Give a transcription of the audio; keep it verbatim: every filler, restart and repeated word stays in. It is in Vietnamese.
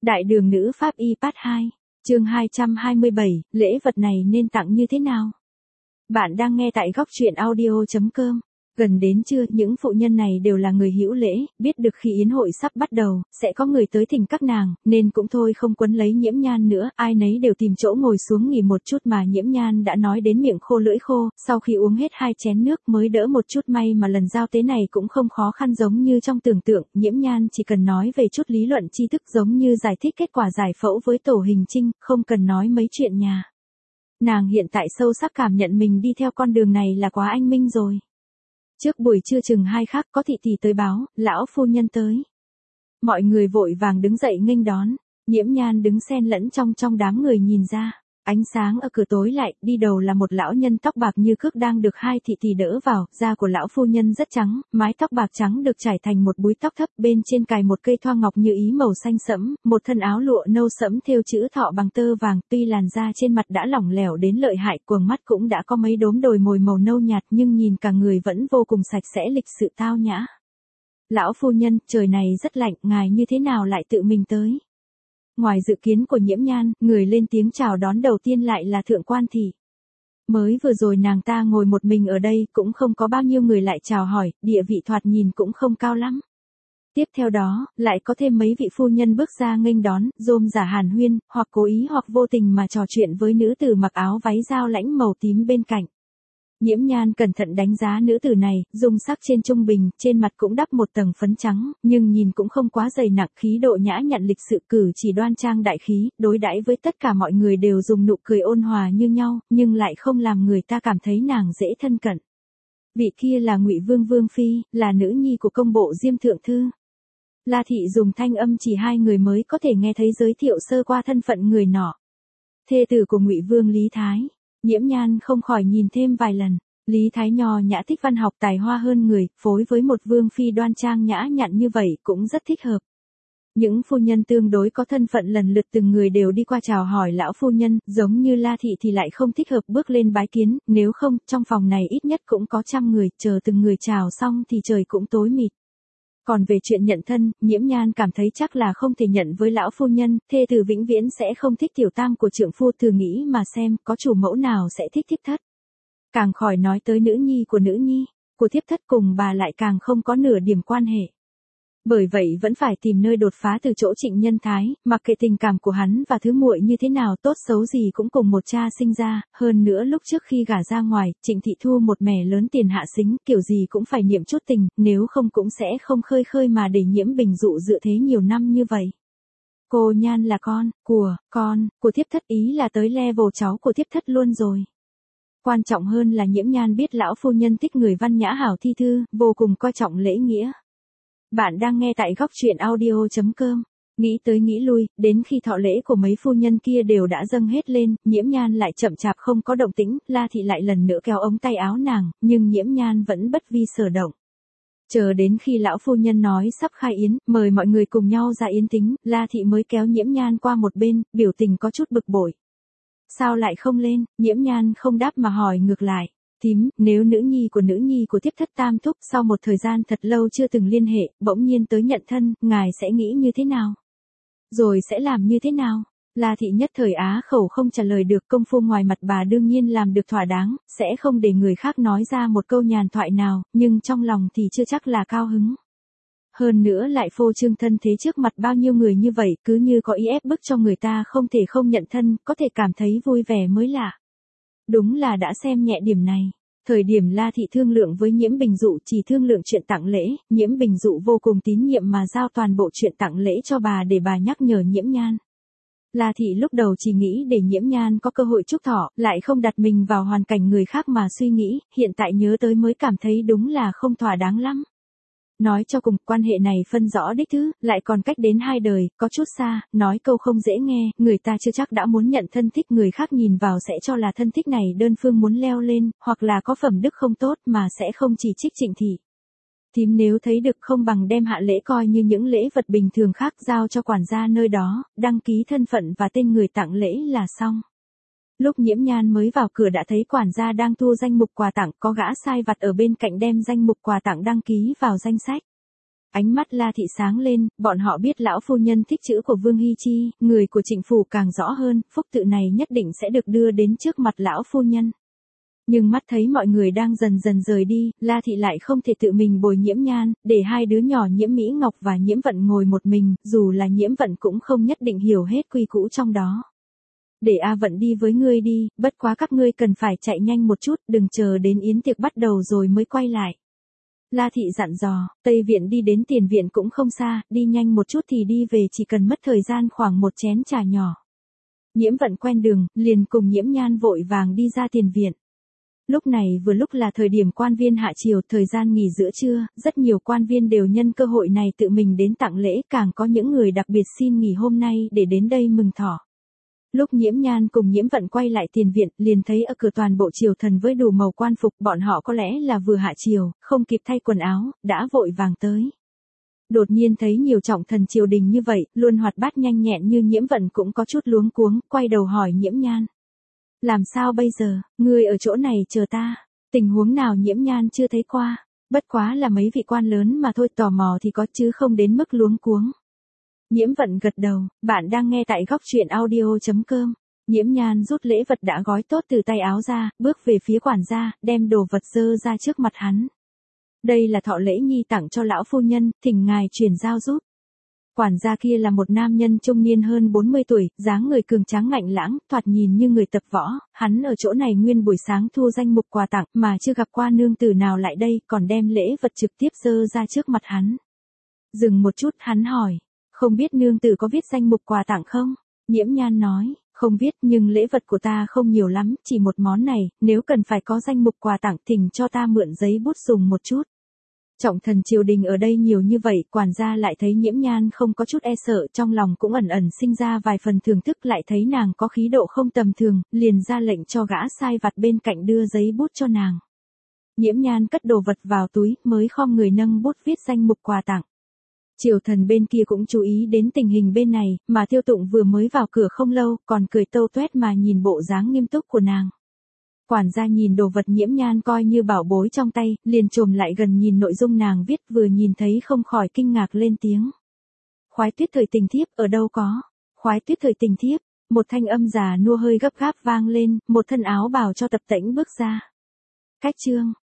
Đại đường nữ pháp y part hai, chương hai trăm hai mươi bảy, lễ vật này nên tặng như thế nào? Bạn đang nghe tại góc truyện audio chấm com. Gần đến trưa, những phụ nhân này đều là người hữu lễ, biết được khi yến hội sắp bắt đầu, sẽ có người tới thỉnh các nàng, nên cũng thôi không quấn lấy Nhiễm Nhan nữa, ai nấy đều tìm chỗ ngồi xuống nghỉ một chút mà Nhiễm Nhan đã nói đến miệng khô lưỡi khô, sau khi uống hết hai chén nước mới đỡ một chút. May mà lần giao tế này cũng không khó khăn giống như trong tưởng tượng, Nhiễm Nhan chỉ cần nói về chút lý luận tri thức giống như giải thích kết quả giải phẫu với Tổ Hình Trinh, không cần nói mấy chuyện nhà. Nàng hiện tại sâu sắc cảm nhận mình đi theo con đường này là quá anh minh rồi. Trước buổi trưa chừng hai khắc có thị tỷ tới báo, lão phu nhân tới. Mọi người vội vàng đứng dậy nghênh đón, Nhiễm Nhan đứng xen lẫn trong trong đám người nhìn ra. Ánh sáng ở cửa tối lại, đi đầu là một lão nhân tóc bạc như cước đang được hai thị tỷ đỡ vào, da của lão phu nhân rất trắng, mái tóc bạc trắng được trải thành một búi tóc thấp, bên trên cài một cây thoa ngọc như ý màu xanh sẫm, một thân áo lụa nâu sẫm thêu chữ thọ bằng tơ vàng, tuy làn da trên mặt đã lỏng lẻo đến lợi hại, quầng mắt cũng đã có mấy đốm đồi mồi màu nâu nhạt, nhưng nhìn cả người vẫn vô cùng sạch sẽ lịch sự tao nhã. Lão phu nhân, trời này rất lạnh, ngài như thế nào lại tự mình tới? Ngoài dự kiến của Nhiễm Nhan, người lên tiếng chào đón đầu tiên lại là Thượng Quan Thị. Mới vừa rồi nàng ta ngồi một mình ở đây, cũng không có bao nhiêu người lại chào hỏi, địa vị thoạt nhìn cũng không cao lắm. Tiếp theo đó, lại có thêm mấy vị phu nhân bước ra nghênh đón, rôm rả hàn huyên, hoặc cố ý hoặc vô tình mà trò chuyện với nữ tử mặc áo váy dao lãnh màu tím bên cạnh. Nhiễm Nhan cẩn thận đánh giá nữ tử này, dung sắc trên trung bình, trên mặt cũng đắp một tầng phấn trắng, nhưng nhìn cũng không quá dày nặng, khí độ nhã nhặn lịch sự, cử chỉ đoan trang đại khí, đối đãi với tất cả mọi người đều dùng nụ cười ôn hòa như nhau, nhưng lại không làm người ta cảm thấy nàng dễ thân cận. Vị kia là Ngụy Vương Vương phi, là nữ nhi của công bộ Diêm thượng thư. La thị dùng thanh âm chỉ hai người mới có thể nghe thấy giới thiệu sơ qua thân phận người nọ. Thê tử của Ngụy Vương Lý Thái. Nhiễm Nhan không khỏi nhìn thêm vài lần, Lý Thái nho nhã thích văn học tài hoa hơn người, phối với một vương phi đoan trang nhã nhặn như vậy cũng rất thích hợp. Những phu nhân tương đối có thân phận lần lượt từng người đều đi qua chào hỏi lão phu nhân, giống như La thị thì lại không thích hợp bước lên bái kiến, nếu không, trong phòng này ít nhất cũng có trăm người, chờ từng người chào xong thì trời cũng tối mịt. Còn về chuyện nhận thân, Nhiễm Nhan cảm thấy chắc là không thể nhận với lão phu nhân, thê tử vĩnh viễn sẽ không thích tiểu tam của trượng phu, thử nghĩ mà xem, có chủ mẫu nào sẽ thích thiếp thất. Càng khỏi nói tới nữ nhi của nữ nhi, của thiếp thất cùng bà lại càng không có nửa điểm quan hệ. Bởi vậy vẫn phải tìm nơi đột phá từ chỗ Trịnh Nhân Thái, mặc kệ tình cảm của hắn và thứ muội như thế nào tốt xấu gì cũng cùng một cha sinh ra, hơn nữa lúc trước khi gả ra ngoài, Trịnh Thị thu một mẻ lớn tiền hạ xính, kiểu gì cũng phải niệm chút tình, nếu không cũng sẽ không khơi khơi mà để Nhiễm Bình dụ dự thế nhiều năm như vậy. Cô Nhan là con, của, con, của thiếp thất, ý là tới level cháu của thiếp thất luôn rồi. Quan trọng hơn là Nhiễm Nhan biết lão phu nhân thích người văn nhã hảo thi thư, vô cùng coi trọng lễ nghĩa. Bạn đang nghe tại góc truyện audio chấm com. Nghĩ tới nghĩ lui, đến khi thọ lễ của mấy phu nhân kia đều đã dâng hết lên, Nhiễm Nhan lại chậm chạp không có động tĩnh, La thị lại lần nữa kéo ống tay áo nàng, nhưng Nhiễm Nhan vẫn bất vi sở động. Chờ đến khi lão phu nhân nói sắp khai yến, mời mọi người cùng nhau ra yến tính, La thị mới kéo Nhiễm Nhan qua một bên, biểu tình có chút bực bội. Sao lại không lên? Nhiễm Nhan không đáp mà hỏi ngược lại. Thím, nếu nữ nhi của nữ nhi của thiếp thất tam thúc sau một thời gian thật lâu chưa từng liên hệ, bỗng nhiên tới nhận thân, ngài sẽ nghĩ như thế nào? Rồi sẽ làm như thế nào? La thị nhất thời á khẩu không trả lời được, công phu ngoài mặt bà đương nhiên làm được thỏa đáng, sẽ không để người khác nói ra một câu nhàn thoại nào, nhưng trong lòng thì chưa chắc là cao hứng. Hơn nữa lại phô trương thân thế trước mặt bao nhiêu người như vậy, cứ như có ý ép bức cho người ta không thể không nhận thân, có thể cảm thấy vui vẻ mới lạ. Đúng là đã xem nhẹ điểm này. Thời điểm La thị thương lượng với Nhiễm Bình dụ chỉ thương lượng chuyện tặng lễ, Nhiễm Bình dụ vô cùng tín nhiệm mà giao toàn bộ chuyện tặng lễ cho bà để bà nhắc nhở Nhiễm Nhan. La thị lúc đầu chỉ nghĩ để Nhiễm Nhan có cơ hội chúc thọ, lại không đặt mình vào hoàn cảnh người khác mà suy nghĩ, hiện tại nhớ tới mới cảm thấy đúng là không thỏa đáng lắm. Nói cho cùng, quan hệ này phân rõ đích thứ, lại còn cách đến hai đời, có chút xa, nói câu không dễ nghe, người ta chưa chắc đã muốn nhận thân thích, người khác nhìn vào sẽ cho là thân thích này đơn phương muốn leo lên, hoặc là có phẩm đức không tốt mà sẽ không chỉ trích Trịnh thị. Thím nếu thấy được không bằng đem hạ lễ coi như những lễ vật bình thường khác giao cho quản gia nơi đó, đăng ký thân phận và tên người tặng lễ là xong. Lúc Nhiễm Nhan mới vào cửa đã thấy quản gia đang thu danh mục quà tặng, có gã sai vặt ở bên cạnh đem danh mục quà tặng đăng ký vào danh sách. Ánh mắt La Thị sáng lên, bọn họ biết lão phu nhân thích chữ của Vương Hy Chi, người của Trịnh phủ càng rõ hơn, phúc tự này nhất định sẽ được đưa đến trước mặt lão phu nhân. Nhưng mắt thấy mọi người đang dần dần rời đi, La Thị lại không thể tự mình bồi Nhiễm Nhan, để hai đứa nhỏ Nhiễm Mỹ Ngọc và Nhiễm Vận ngồi một mình, dù là Nhiễm Vận cũng không nhất định hiểu hết quy củ trong đó. Để A Vận đi với ngươi đi, bất quá các ngươi cần phải chạy nhanh một chút, đừng chờ đến yến tiệc bắt đầu rồi mới quay lại. La Thị dặn dò, Tây Viện đi đến Tiền Viện cũng không xa, đi nhanh một chút thì đi về chỉ cần mất thời gian khoảng một chén trà nhỏ. Nhiễm Vận quen đường, liền cùng Nhiễm Nhan vội vàng đi ra Tiền Viện. Lúc này vừa lúc là thời điểm quan viên hạ triều, thời gian nghỉ giữa trưa, rất nhiều quan viên đều nhân cơ hội này tự mình đến tặng lễ, càng có những người đặc biệt xin nghỉ hôm nay để đến đây mừng thọ. Lúc Nhiễm Nhan cùng Nhiễm Vận quay lại Tiền Viện, liền thấy ở cửa toàn bộ triều thần với đủ màu quan phục, bọn họ có lẽ là vừa hạ triều, không kịp thay quần áo, đã vội vàng tới. Đột nhiên thấy nhiều trọng thần triều đình như vậy, luôn hoạt bát nhanh nhẹn như Nhiễm Vận cũng có chút luống cuống, quay đầu hỏi Nhiễm Nhan. Làm sao bây giờ, ngươi ở chỗ này chờ ta, tình huống nào Nhiễm Nhan chưa thấy qua, bất quá là mấy vị quan lớn mà thôi, tò mò thì có chứ không đến mức luống cuống. Nhiễm Vận gật đầu, bạn đang nghe tại góc truyện audio chấm com. Nhiễm Nhan rút lễ vật đã gói tốt từ tay áo ra, bước về phía quản gia, đem đồ vật dơ ra trước mặt hắn. Đây là thọ lễ nhi tặng cho lão phu nhân, thỉnh ngài truyền giao giúp. Quản gia kia là một nam nhân trung niên hơn bốn mươi tuổi, dáng người cường tráng ngạnh lãng, thoạt nhìn như người tập võ, hắn ở chỗ này nguyên buổi sáng thu danh mục quà tặng mà chưa gặp qua nương tử nào lại đây, còn đem lễ vật trực tiếp dơ ra trước mặt hắn. Dừng một chút hắn hỏi, không biết nương tử có viết danh mục quà tặng không? Nhiễm Nhan nói, không viết nhưng lễ vật của ta không nhiều lắm, chỉ một món này, nếu cần phải có danh mục quà tặng thỉnh cho ta mượn giấy bút dùng một chút. Trọng thần triều đình ở đây nhiều như vậy, quản gia lại thấy Nhiễm Nhan không có chút e sợ, trong lòng cũng ẩn ẩn sinh ra vài phần thưởng thức, lại thấy nàng có khí độ không tầm thường, liền ra lệnh cho gã sai vặt bên cạnh đưa giấy bút cho nàng. Nhiễm Nhan cất đồ vật vào túi, mới khom người nâng bút viết danh mục quà tặng. Triều thần bên kia cũng chú ý đến tình hình bên này, mà Tiêu Tụng vừa mới vào cửa không lâu, còn cười tâu tuét mà nhìn bộ dáng nghiêm túc của nàng. Quản gia nhìn đồ vật Nhiễm Nhan coi như bảo bối trong tay, liền chồm lại gần nhìn nội dung nàng viết, vừa nhìn thấy không khỏi kinh ngạc lên tiếng. Khoái tuyết thời tình thiếp ở đâu có? Khoái tuyết thời tình thiếp, một thanh âm già nua hơi gấp gáp vang lên, một thân áo bào cho tập tễnh bước ra. Cách chương,